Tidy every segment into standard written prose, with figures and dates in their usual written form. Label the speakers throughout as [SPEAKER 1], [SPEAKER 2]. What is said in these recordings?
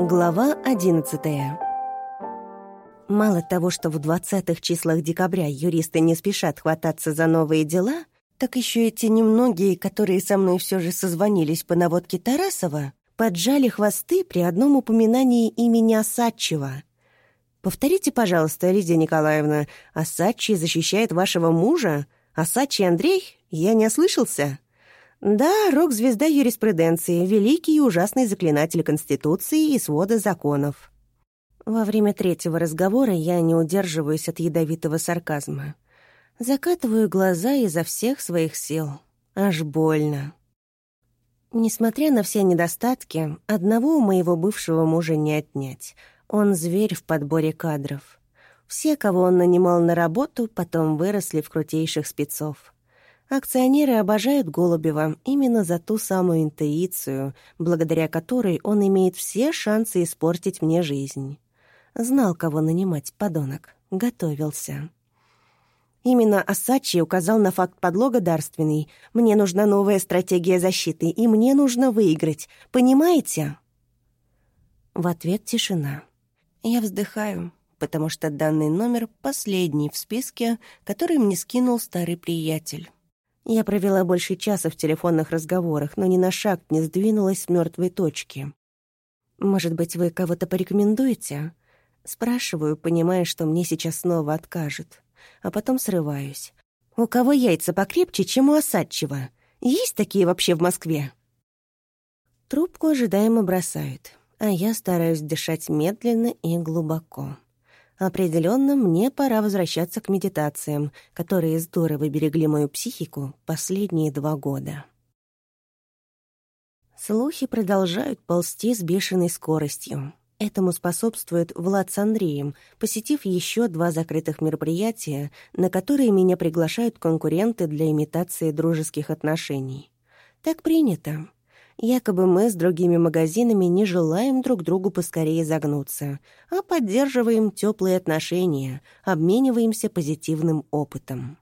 [SPEAKER 1] Глава 11. Мало того, что в 20-х числах декабря юристы не спешат хвататься за новые дела, так еще эти немногие, которые со мной все же созвонились по наводке Тарасова, поджали хвосты при одном упоминании имени Осадчего. «Повторите, пожалуйста, Лидия Николаевна, Осадчий защищает вашего мужа? Осадчий Андрей? Я не ослышался?» «Да, рок-звезда юриспруденции, великий и ужасный заклинатель Конституции и свода законов». Во время третьего разговора я не удерживаюсь от ядовитого сарказма. Закатываю глаза изо всех своих сил. Аж больно. Несмотря на все недостатки, одного у моего бывшего мужа не отнять. Он зверь в подборе кадров. Все, кого он нанимал на работу, потом выросли в крутейших спецов. Акционеры обожают Голубева именно за ту самую интуицию, благодаря которой он имеет все шансы испортить мне жизнь. Знал, кого нанимать, подонок. Готовился. Именно Осадчий указал на факт подлога дарственный. «Мне нужна новая стратегия защиты, и мне нужно выиграть. Понимаете?» В ответ тишина. Я вздыхаю, потому что данный номер последний в списке, который мне скинул старый приятель. Я провела больше часа в телефонных разговорах, но ни на шаг не сдвинулась с мертвой точки. «Может быть, вы кого-то порекомендуете?» Спрашиваю, понимая, что мне сейчас снова откажут. А потом срываюсь. «У кого яйца покрепче, чем у Осадчего? Есть такие вообще в Москве?» Трубку ожидаемо бросают, а я стараюсь дышать медленно и глубоко. Определенно, мне пора возвращаться к медитациям, которые здорово берегли мою психику последние 2 года. Слухи продолжают ползти с бешеной скоростью. Этому способствует Влад с Андреем, посетив еще 2 закрытых мероприятия, на которые меня приглашают конкуренты для имитации дружеских отношений. Так принято. Якобы мы с другими магазинами не желаем друг другу поскорее загнуться, а поддерживаем теплые отношения, обмениваемся позитивным опытом.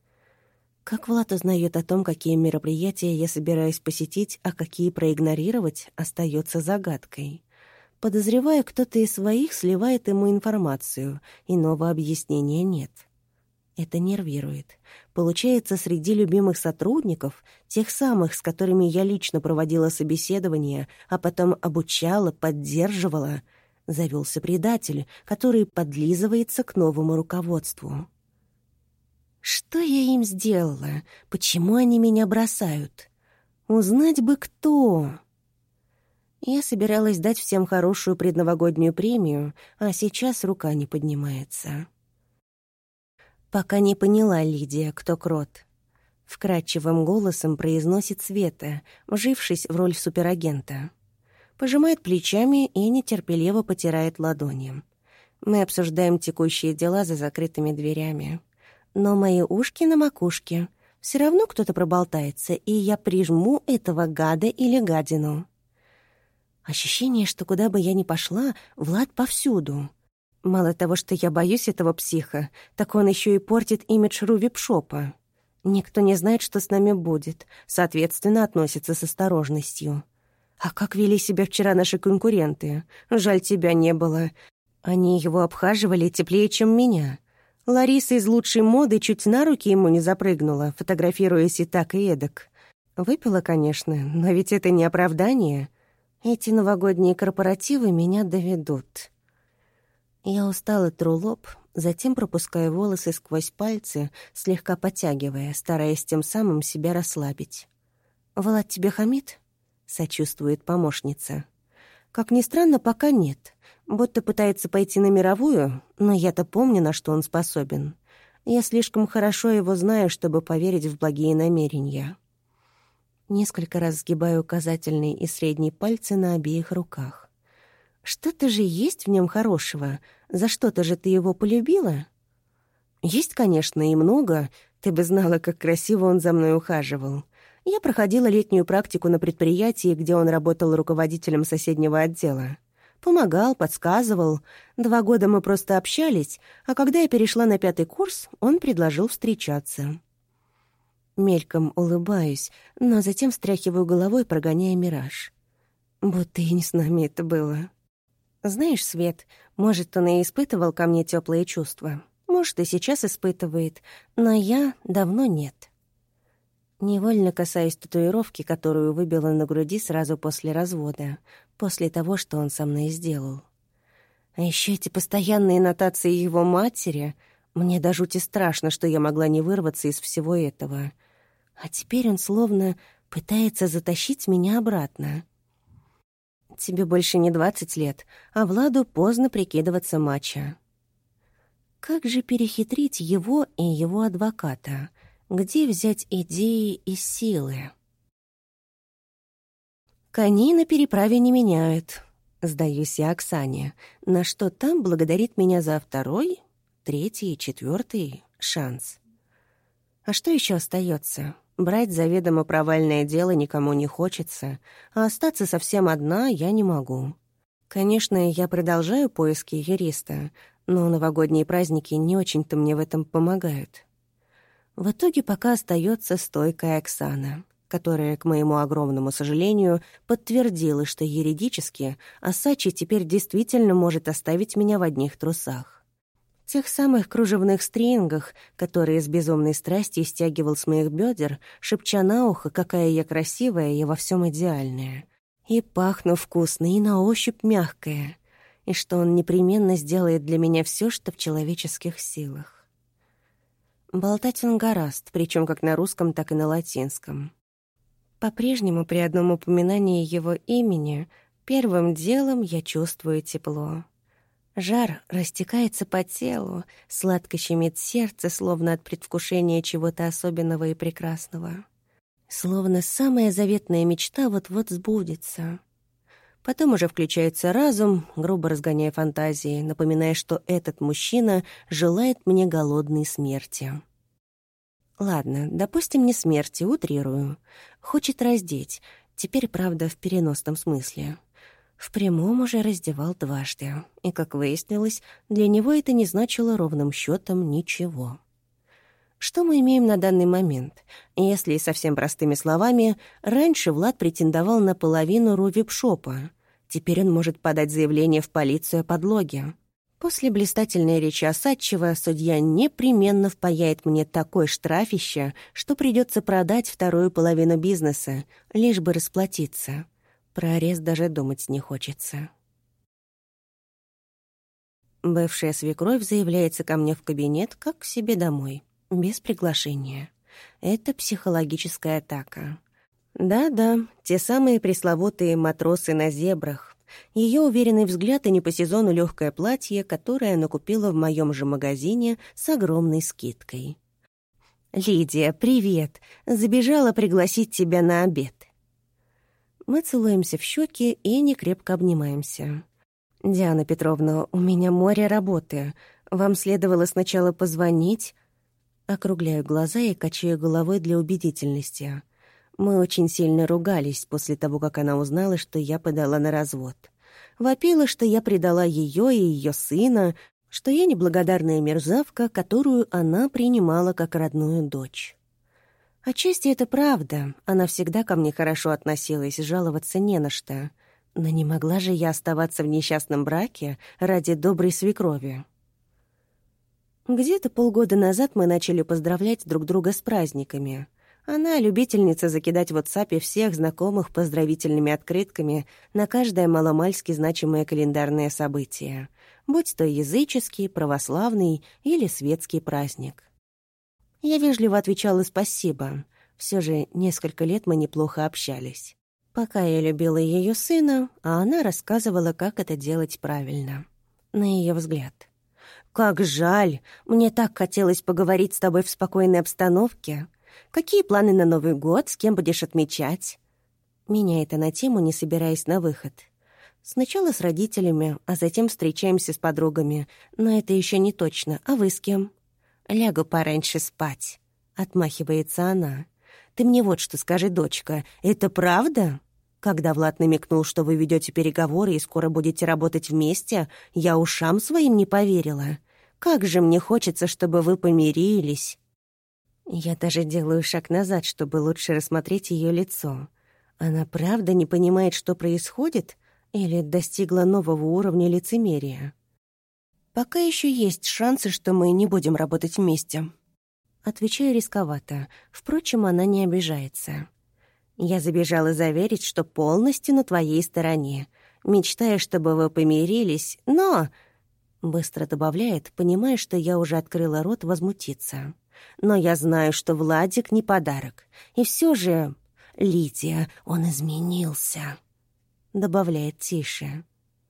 [SPEAKER 1] Как Влад узнает о том, какие мероприятия я собираюсь посетить, а какие проигнорировать, остается загадкой. Подозреваю, кто-то из своих сливает ему информацию, иного объяснения нет. Это нервирует. Получается, среди любимых сотрудников, тех самых, с которыми я лично проводила собеседование, а потом обучала, поддерживала, завелся предатель, который подлизывается к новому руководству. Что я им сделала? Почему они меня бросают? Узнать бы, кто. Я собиралась дать всем хорошую предновогоднюю премию, а сейчас рука не поднимается. «Пока не поняла, Лидия, кто крот», — вкрадчивым голосом произносит Света, вжившись в роль суперагента. Пожимает плечами и нетерпеливо потирает ладони. Мы обсуждаем текущие дела за закрытыми дверями. Но мои ушки на макушке. Все равно кто-то проболтается, и я прижму этого гада или гадину. Ощущение, что куда бы я ни пошла, Влад повсюду. Мало того, что я боюсь этого психа, так он еще и портит имидж Рувипшопа. Никто не знает, что с нами будет, соответственно, относится с осторожностью. А как вели себя вчера наши конкуренты? Жаль, тебя не было. Они его обхаживали теплее, чем меня. Лариса из лучшей моды чуть на руки ему не запрыгнула, фотографируясь и так, и эдак. Выпила, конечно, но ведь это не оправдание. Эти новогодние корпоративы меня доведут. Я устало тру лоб, затем пропускаю волосы сквозь пальцы, слегка подтягивая, стараясь тем самым себя расслабить. «Влад тебе хамит?» — сочувствует помощница. Как ни странно, пока нет. Будто пытается пойти на мировую, но я-то помню, на что он способен. Я слишком хорошо его знаю, чтобы поверить в благие намерения. Несколько раз сгибаю указательный и средний пальцы на обеих руках. Что-то же есть в нем хорошего. За что-то же ты его полюбила? Есть, конечно, и много. Ты бы знала, как красиво он за мной ухаживал. Я проходила летнюю практику на предприятии, где он работал руководителем соседнего отдела. Помогал, подсказывал. 2 года мы просто общались, а когда я перешла на 5-й курс, он предложил встречаться. Мельком улыбаюсь, но затем встряхиваю головой, прогоняя мираж. Будто и не с нами это было. Знаешь, Свет, может, он и испытывал ко мне теплые чувства. Может, и сейчас испытывает, но я давно нет. Невольно касаюсь татуировки, которую выбила на груди сразу после развода, после того, что он со мной сделал. А еще эти постоянные нотации его матери. Мне до жути страшно, что я могла не вырваться из всего этого. А теперь он словно пытается затащить меня обратно. Тебе больше не 20 лет, а Владу поздно прикидываться мачо. Как же перехитрить его и его адвоката? Где взять идеи и силы? Коней на переправе не меняют. Сдаюсь я Оксане, на что там благодарит меня за второй, третий, четвертый шанс. А что еще остается? Брать заведомо провальное дело никому не хочется, а остаться совсем одна я не могу. Конечно, я продолжаю поиски юриста, но новогодние праздники не очень-то мне в этом помогают. В итоге пока остается стойкая Оксана, которая, к моему огромному сожалению, подтвердила, что юридически Осачий теперь действительно может оставить меня в одних трусах. Тех самых кружевных стрингах, которые с безумной страстью стягивал с моих бедер, шепча на ухо, какая я красивая и во всем идеальная. И пахну вкусно, и на ощупь мягкая, и что он непременно сделает для меня все, что в человеческих силах. Болтать он горазд, причем как на русском, так и на латинском. По-прежнему при одном упоминании его имени первым делом я чувствую тепло. Жар растекается по телу, сладко щемит сердце, словно от предвкушения чего-то особенного и прекрасного. Словно самая заветная мечта вот-вот сбудется. Потом уже включается разум, грубо разгоняя фантазии, напоминая, что этот мужчина желает мне голодной смерти. Ладно, допустим, не смерти, утрирую. Хочет раздеть, теперь, правда, в переносном смысле. В прямом уже раздевал дважды, и, как выяснилось, для него это не значило ровным счетом ничего. Что мы имеем на данный момент? Если совсем простыми словами, раньше Влад претендовал на половину ру-вип-шопа. Теперь он может подать заявление в полицию о подлоге. После блистательной речи Осадчего судья непременно впаяет мне такое штрафище, что придется продать вторую половину бизнеса, лишь бы расплатиться. Про арест даже думать не хочется. Бывшая свекровь заявляется ко мне в кабинет, как к себе домой, без приглашения. Это психологическая атака. Да-да, те самые пресловутые матросы на зебрах. Ее уверенный взгляд и не по сезону легкое платье, которое она купила в моем же магазине с огромной скидкой. «Лидия, привет! Забежала пригласить тебя на обед». Мы целуемся в щеки и некрепко обнимаемся. «Диана Петровна, у меня море работы. Вам следовало сначала позвонить». Округляю глаза и качаю головой для убедительности. Мы очень сильно ругались после того, как она узнала, что я подала на развод. Вопила, что я предала ее и ее сына, что я неблагодарная мерзавка, которую она принимала как родную дочь. Отчасти это правда, она всегда ко мне хорошо относилась, жаловаться не на что. Но не могла же я оставаться в несчастном браке ради доброй свекрови. Где-то полгода назад мы начали поздравлять друг друга с праздниками. Она любительница закидать в WhatsApp всех знакомых поздравительными открытками на каждое маломальски значимое календарное событие, будь то языческий, православный или светский праздник. Я вежливо отвечала «спасибо». Все же несколько лет мы неплохо общались. Пока я любила ее сына, а она рассказывала, как это делать правильно. На ее взгляд. «Как жаль! Мне так хотелось поговорить с тобой в спокойной обстановке. Какие планы на Новый год? С кем будешь отмечать?» Меняет она тему, не собираясь на выход. «Сначала с родителями, а затем встречаемся с подругами. Но это еще не точно. А вы с кем?» «Лягу пораньше спать», — отмахивается она. «Ты мне вот что скажи, дочка, это правда? Когда Влад намекнул, что вы ведете переговоры и скоро будете работать вместе, я ушам своим не поверила. Как же мне хочется, чтобы вы помирились». Я даже делаю шаг назад, чтобы лучше рассмотреть ее лицо. Она правда не понимает, что происходит? Или достигла нового уровня лицемерия? Пока еще есть шансы, что мы не будем работать вместе. Отвечаю рисковато. Впрочем, она не обижается. Я забежала заверить, что полностью на твоей стороне. Мечтаю, чтобы вы помирились, но... Быстро добавляет, понимая, что я уже открыла рот возмутиться. Но я знаю, что Владик не подарок. И все же... Лидия, он изменился. Добавляет тише.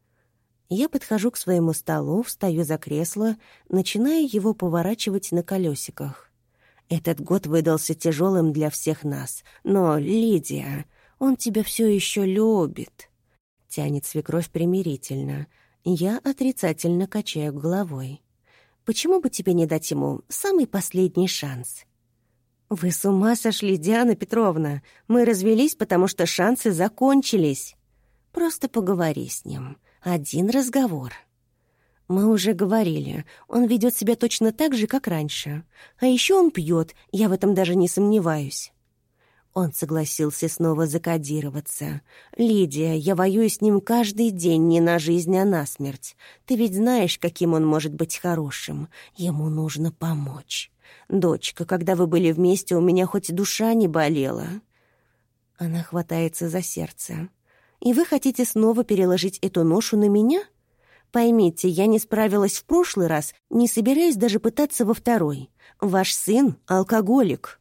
[SPEAKER 1] Я подхожу к своему столу, встаю за кресло, начинаю его поворачивать на колесиках. Этот год выдался тяжелым для всех нас. Но, Лидия, он тебя все еще любит. Тянет свекровь примирительно. Я отрицательно качаю головой. Почему бы тебе не дать ему самый последний шанс? Вы с ума сошли, Диана Петровна. Мы развелись, потому что шансы закончились. Просто поговори с ним. Один разговор. Мы уже говорили, он ведет себя точно так же, как раньше. А еще он пьет, я в этом даже не сомневаюсь. Он согласился снова закодироваться. «Лидия, я воюю с ним каждый день не на жизнь, а на смерть. Ты ведь знаешь, каким он может быть хорошим. Ему нужно помочь. Дочка, когда вы были вместе, у меня хоть душа не болела». Она хватается за сердце. «И вы хотите снова переложить эту ношу на меня? Поймите, я не справилась в прошлый раз, не собираюсь даже пытаться во второй. Ваш сын — алкоголик».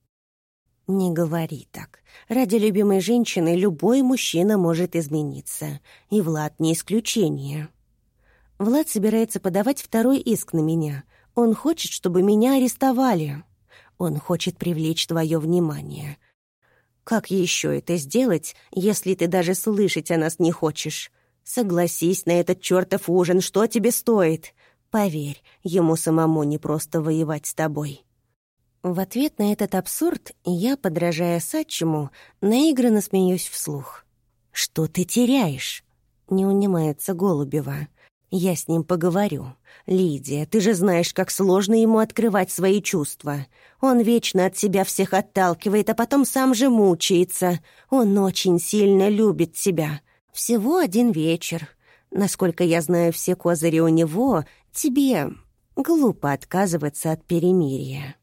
[SPEAKER 1] «Не говори так. Ради любимой женщины любой мужчина может измениться. И Влад не исключение». Влад собирается подавать второй иск на меня. Он хочет, чтобы меня арестовали. Он хочет привлечь твое внимание. Как еще это сделать, если ты даже слышать о нас не хочешь? Согласись на этот чертов ужин, что тебе стоит? Поверь, ему самому не просто воевать с тобой». В ответ на этот абсурд я, подражая Сатчему, наигранно смеюсь вслух. «Что ты теряешь?» — не унимается Голубева. «Я с ним поговорю. Лидия, ты же знаешь, как сложно ему открывать свои чувства. Он вечно от себя всех отталкивает, а потом сам же мучается. Он очень сильно любит тебя. Всего один вечер. Насколько я знаю все козыри у него, тебе глупо отказываться от перемирия».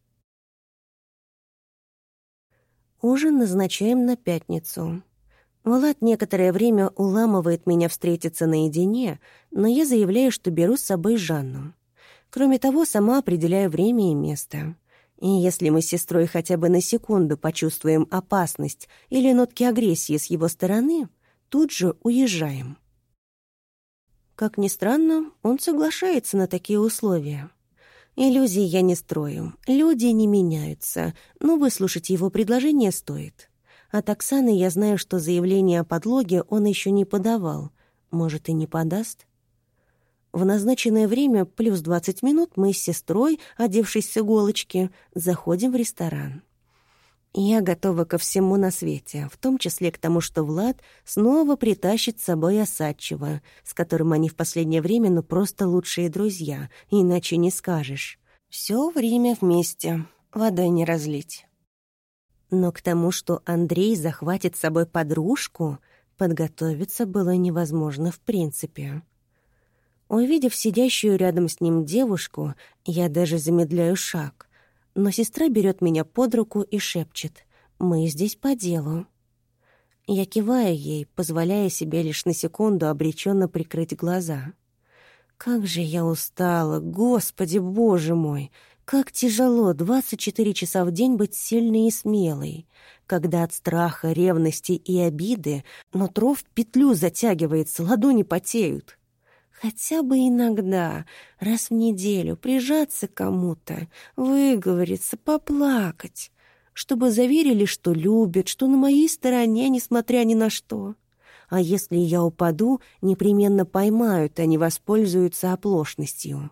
[SPEAKER 1] Ужин назначаем на пятницу. Влад некоторое время уламывает меня встретиться наедине, но я заявляю, что беру с собой Жанну. Кроме того, сама определяю время и место. И если мы с сестрой хотя бы на секунду почувствуем опасность или нотки агрессии с его стороны, тут же уезжаем. Как ни странно, он соглашается на такие условия. Иллюзий я не строю, люди не меняются, но выслушать его предложение стоит. От Оксаны я знаю, что заявление о подлоге он еще не подавал. Может, и не подаст? В назначенное время плюс 20 минут мы с сестрой, одевшись с иголочки, заходим в ресторан. Я готова ко всему на свете, в том числе к тому, что Влад снова притащит с собой Осадчего, с которым они в последнее время просто лучшие друзья, иначе не скажешь. Все время вместе, водой не разлить. Но к тому, что Андрей захватит с собой подружку, подготовиться было невозможно в принципе. Увидев сидящую рядом с ним девушку, я даже замедляю шаг. Но сестра берет меня под руку и шепчет: «Мы здесь по делу». Я киваю ей, позволяя себе лишь на секунду обреченно прикрыть глаза. Как же я устала, Господи, Боже мой! Как тяжело 24 часа в день быть сильной и смелой, когда от страха, ревности и обиды нутро в петлю затягивается, ладони потеют. Хотя бы иногда, раз в неделю, прижаться к кому-то, выговориться, поплакать, чтобы заверили, что любят, что на моей стороне, несмотря ни на что. А если я упаду, непременно поймают, а не воспользуются оплошностью.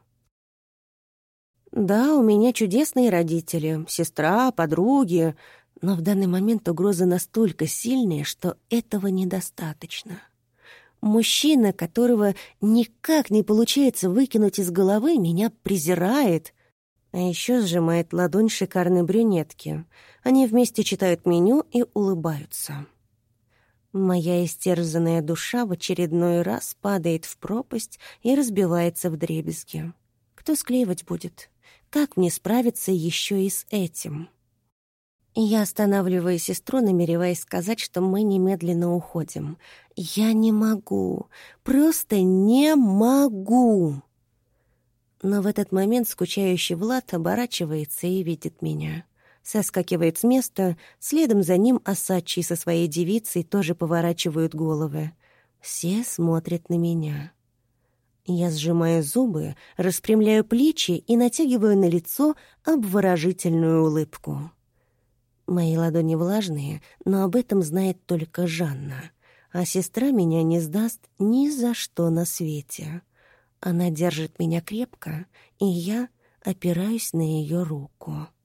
[SPEAKER 1] Да, у меня чудесные родители, сестра, подруги, но в данный момент угроза настолько сильная, что этого недостаточно. Мужчина, которого никак не получается выкинуть из головы, меня презирает. А еще сжимает ладонь шикарной брюнетки. Они вместе читают меню и улыбаются. Моя истерзанная душа в очередной раз падает в пропасть и разбивается вдребезги. Кто склеивать будет? Как мне справиться еще и с этим? Я останавливаю сестру, намереваясь сказать, что мы немедленно уходим. Я не могу, просто не могу. Но в этот момент скучающий Влад оборачивается и видит меня. Соскакивает с места, следом за ним Осадчий со своей девицей тоже поворачивают головы. Все смотрят на меня. Я сжимаю зубы, распрямляю плечи и натягиваю на лицо обворожительную улыбку. Мои ладони влажные, но об этом знает только Жанна. А сестра меня не сдаст ни за что на свете. Она держит меня крепко, и я опираюсь на ее руку.